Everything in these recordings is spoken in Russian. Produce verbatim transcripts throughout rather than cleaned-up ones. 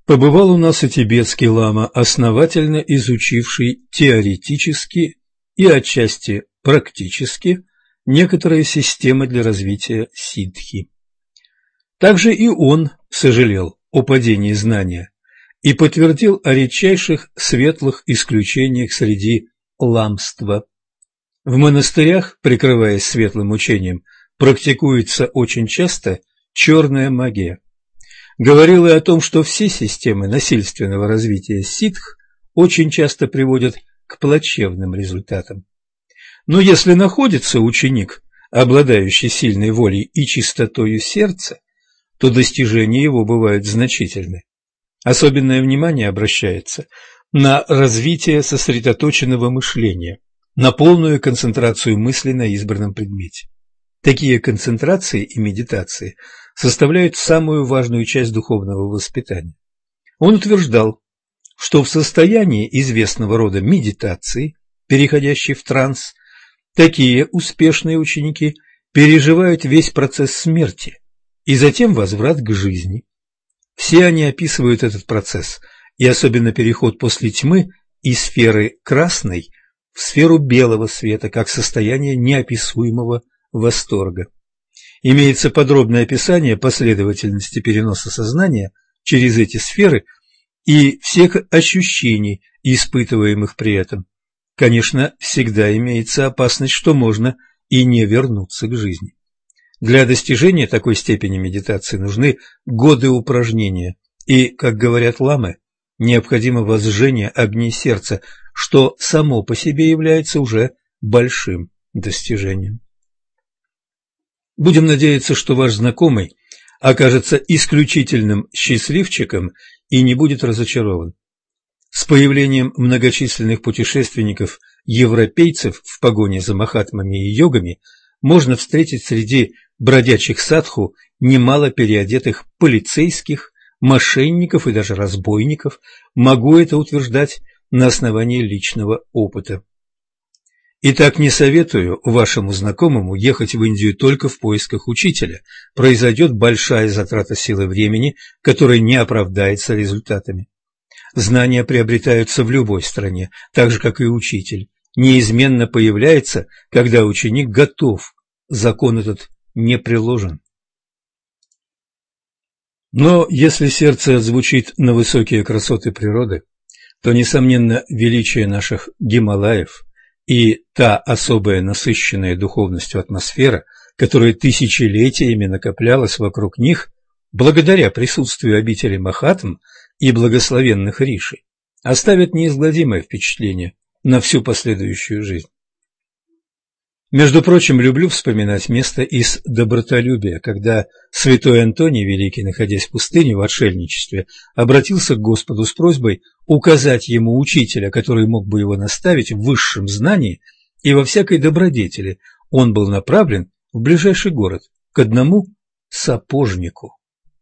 Побывал у нас и тибетский лама, основательно изучивший теоретически и отчасти практически некоторые системы для развития сиддхи. Также и он сожалел о падении знания и подтвердил о редчайших светлых исключениях среди ламства. В монастырях, прикрываясь светлым учением, практикуется очень часто черная магия. Говорил и о том, что все системы насильственного развития ситх очень часто приводят к плачевным результатам. Но если находится ученик, обладающий сильной волей и чистотою сердца, то достижения его бывают значительны. Особенное внимание обращается на развитие сосредоточенного мышления, на полную концентрацию мысли на избранном предмете. Такие концентрации и медитации составляют самую важную часть духовного воспитания. Он утверждал, что в состоянии известного рода медитации, переходящей в транс, такие успешные ученики переживают весь процесс смерти и затем возврат к жизни. Все они описывают этот процесс, и особенно переход после тьмы из сферы красной в сферу белого света, как состояние неописуемого восторга. Имеется подробное описание последовательности переноса сознания через эти сферы и всех ощущений, испытываемых при этом. Конечно, всегда имеется опасность, что можно и не вернуться к жизни. Для достижения такой степени медитации нужны годы упражнения, и, как говорят ламы, необходимо возжжение огней сердца, что само по себе является уже большим достижением. Будем надеяться, что ваш знакомый окажется исключительным счастливчиком и не будет разочарован. С появлением многочисленных путешественников-европейцев в погоне за махатмами и йогами можно встретить среди бродячих садху немало переодетых полицейских, мошенников и даже разбойников. Могу это утверждать на основании личного опыта. Итак, не советую вашему знакомому ехать в Индию только в поисках учителя. Произойдет большая затрата сил и времени, которая не оправдается результатами. Знания приобретаются в любой стране, так же, как и учитель. Неизменно появляется, когда ученик готов. Закон этот не приложен. Но если сердце отзвучит на высокие красоты природы, то, несомненно, величие наших Гималаев и та особая насыщенная духовностью атмосфера, которая тысячелетиями накоплялась вокруг них, благодаря присутствию обители Махатм и благословенных риши, оставят неизгладимое впечатление на всю последующую жизнь. Между прочим, люблю вспоминать место из добротолюбия, когда святой Антоний Великий, находясь в пустыне в отшельничестве, обратился к Господу с просьбой указать ему учителя, который мог бы его наставить в высшем знании и во всякой добродетели. Он был направлен в ближайший город к одному сапожнику.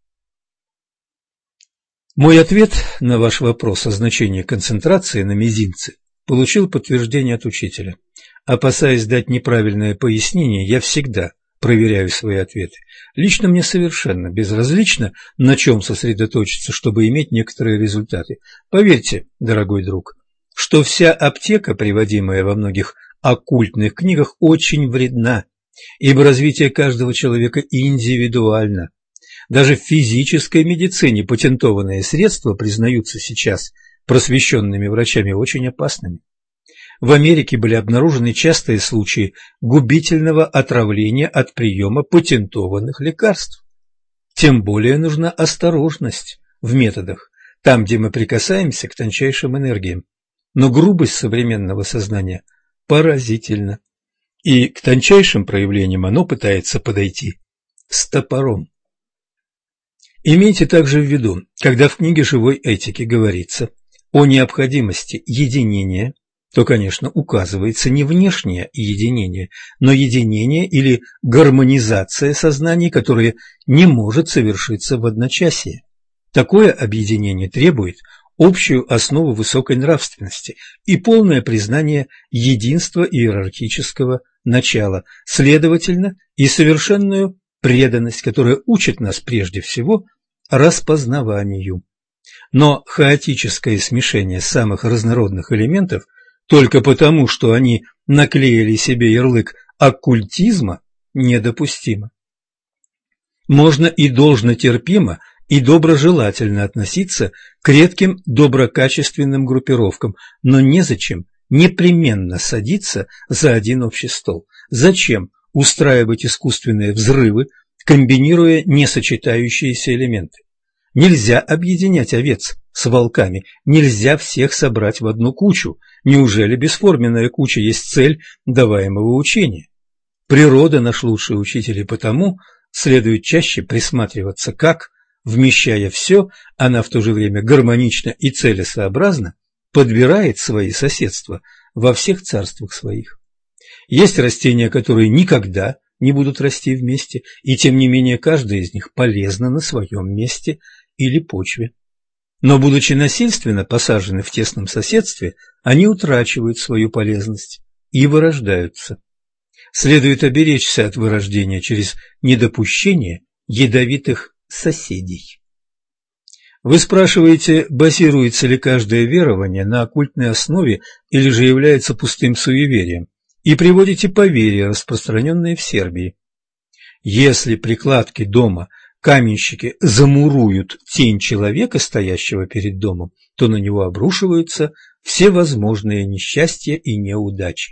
Мой ответ на ваш вопрос о значении концентрации на мизинце получил подтверждение от учителя. Опасаясь дать неправильное пояснение, я всегда проверяю свои ответы. Лично мне совершенно безразлично, на чем сосредоточиться, чтобы иметь некоторые результаты. Поверьте, дорогой друг, что вся аптека, приводимая во многих оккультных книгах, очень вредна, ибо развитие каждого человека индивидуально. Даже в физической медицине патентованные средства признаются сейчас просвещенными врачами очень опасными. В Америке были обнаружены частые случаи губительного отравления от приема патентованных лекарств. Тем более нужна осторожность в методах, там, где мы прикасаемся к тончайшим энергиям. Но грубость современного сознания поразительна, и к тончайшим проявлениям оно пытается подойти с топором. Имейте также в виду, когда в книге живой этики говорится о необходимости единения, то, конечно, указывается не внешнее единение, но единение или гармонизация сознаний, которое не может совершиться в одночасье. Такое объединение требует общую основу высокой нравственности и полное признание единства иерархического начала, следовательно, и совершенную преданность, которая учит нас прежде всего распознаванию. Но хаотическое смешение самых разнородных элементов только потому, что они наклеили себе ярлык оккультизма, недопустимо. Можно и должно терпимо и доброжелательно относиться к редким доброкачественным группировкам, но незачем непременно садиться за один общий стол. Зачем устраивать искусственные взрывы, комбинируя несочетающиеся элементы? Нельзя объединять овец с волками, нельзя всех собрать в одну кучу. Неужели бесформенная куча есть цель даваемого учения? Природа наш лучший учитель, и потому следует чаще присматриваться, как, вмещая все, она в то же время гармонично и целесообразно подбирает свои соседства во всех царствах своих. Есть растения, которые никогда не будут расти вместе, и тем не менее каждое из них полезно на своем месте или почве. Но, будучи насильственно посажены в тесном соседстве, они утрачивают свою полезность и вырождаются. Следует оберечься от вырождения через недопущение ядовитых соседей. Вы спрашиваете, базируется ли каждое верование на оккультной основе или же является пустым суеверием, и приводите поверья, распространенные в Сербии. Если при кладке дома каменщики замуруют тень человека, стоящего перед домом, то на него обрушиваются все возможные несчастья и неудачи.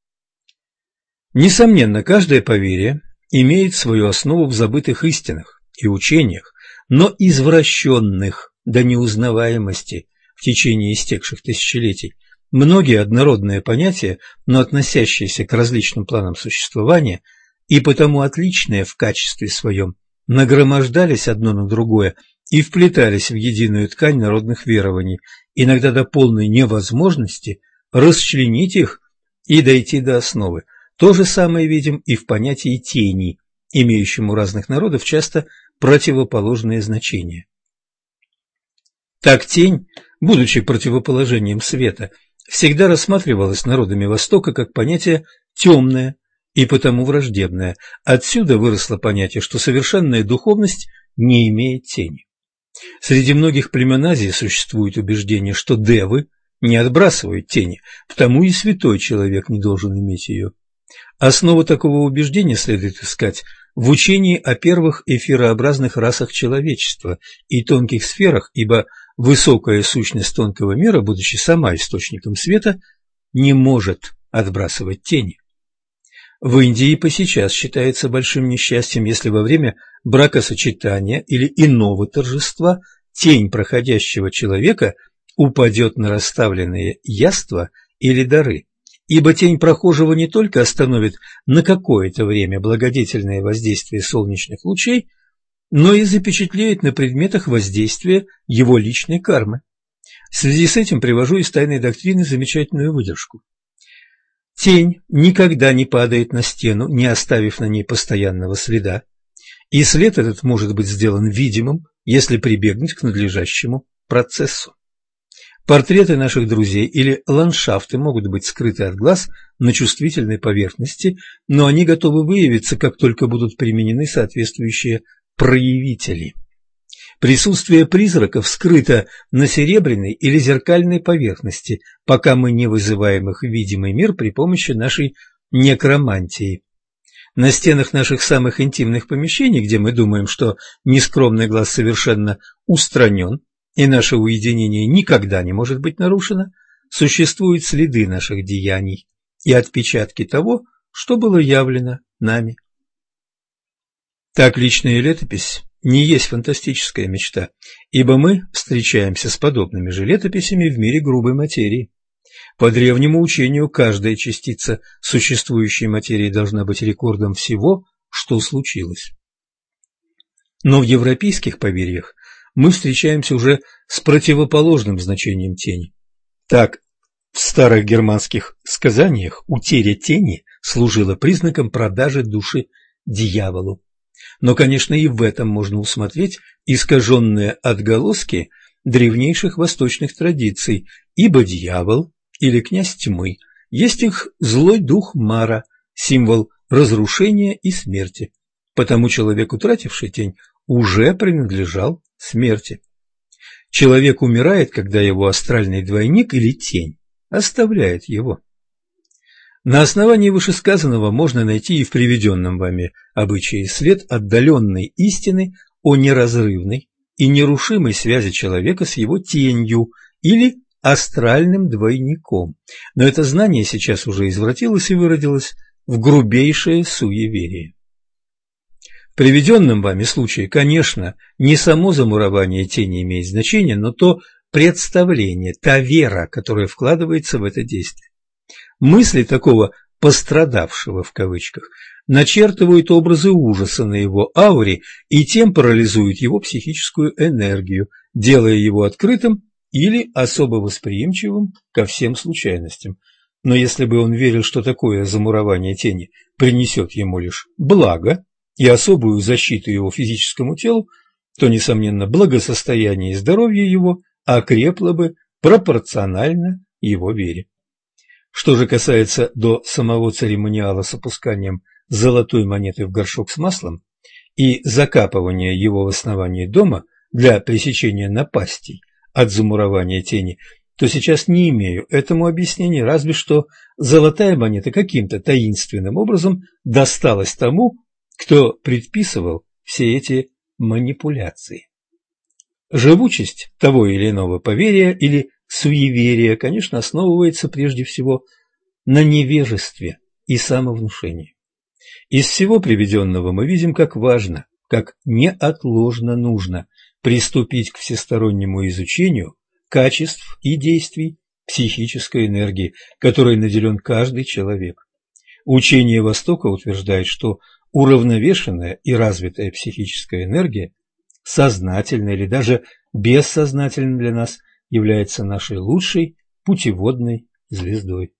Несомненно, каждое поверье имеет свою основу в забытых истинах и учениях, но извращенных до неузнаваемости в течение истекших тысячелетий. Многие однородные понятия, но относящиеся к различным планам существования и потому отличные в качестве своем, нагромождались одно на другое и вплетались в единую ткань народных верований, иногда до полной невозможности расчленить их и дойти до основы. То же самое видим и в понятии тени, имеющем у разных народов часто противоположные значения. Так тень, будучи противоположением света, всегда рассматривалась народами Востока как понятие темное и потому враждебное. Отсюда выросло понятие, что совершенная духовность не имеет тени. Среди многих племен Азии существует убеждение, что девы не отбрасывают тени, потому и святой человек не должен иметь ее. Основу такого убеждения следует искать в учении о первых эфирообразных расах человечества и тонких сферах, ибо высокая сущность тонкого мира, будучи сама источником света, не может отбрасывать тени. В Индии по сейчас считается большим несчастьем, если во время бракосочетания или иного торжества тень проходящего человека упадет на расставленные яства или дары, ибо тень прохожего не только остановит на какое-то время благодетельное воздействие солнечных лучей, но и запечатлеет на предметах воздействия его личной кармы. В связи с этим привожу из тайной доктрины замечательную выдержку. Тень никогда не падает на стену, не оставив на ней постоянного следа, и след этот может быть сделан видимым, если прибегнуть к надлежащему процессу. Портреты наших друзей или ландшафты могут быть скрыты от глаз на чувствительной поверхности, но они готовы выявиться, как только будут применены соответствующие проявители. Присутствие призраков скрыто на серебряной или зеркальной поверхности, пока мы не вызываем их в видимый мир при помощи нашей некромантии. На стенах наших самых интимных помещений, где мы думаем, что нескромный глаз совершенно устранен и наше уединение никогда не может быть нарушено, существуют следы наших деяний и отпечатки того, что было явлено нами. Так личная летопись не есть фантастическая мечта, ибо мы встречаемся с подобными же летописями в мире грубой материи. По древнему учению каждая частица существующей материи должна быть рекордом всего, что случилось. Но в европейских поверьях мы встречаемся уже с противоположным значением тени. Так, в старых германских сказаниях утеря тени служила признаком продажи души дьяволу. Но, конечно, и в этом можно усмотреть искаженные отголоски древнейших восточных традиций, ибо дьявол или князь тьмы есть их злой дух Мара, символ разрушения и смерти, потому человек, утративший тень, уже принадлежал смерти. Человек умирает, когда его астральный двойник или тень оставляет его. На основании вышесказанного можно найти и в приведенном вами обычае след отдаленной истины о неразрывной и нерушимой связи человека с его тенью или астральным двойником. Но это знание сейчас уже извратилось и выродилось в грубейшее суеверие. В приведенном вами случае, конечно, не само замурование тени имеет значение, но то представление, та вера, которая вкладывается в это действие. Мысли такого «пострадавшего» в кавычках начертывают образы ужаса на его ауре и тем парализуют его психическую энергию, делая его открытым или особо восприимчивым ко всем случайностям. Но если бы он верил, что такое замурование тени принесет ему лишь благо и особую защиту его физическому телу, то, несомненно, благосостояние и здоровье его окрепло бы пропорционально его вере. Что же касается до самого церемониала с опусканием золотой монеты в горшок с маслом и закапывания его в основании дома для пресечения напастей от замурования тени, то сейчас не имею этому объяснения, разве что золотая монета каким-то таинственным образом досталась тому, кто предписывал все эти манипуляции. Живучесть того или иного поверья или суеверие, конечно, основывается прежде всего на невежестве и самовнушении. Из всего приведенного мы видим, как важно, как неотложно нужно приступить к всестороннему изучению качеств и действий психической энергии, которой наделен каждый человек. Учение Востока утверждает, что уравновешенная и развитая психическая энергия, сознательно или даже бессознательно для нас, является нашей лучшей путеводной звездой.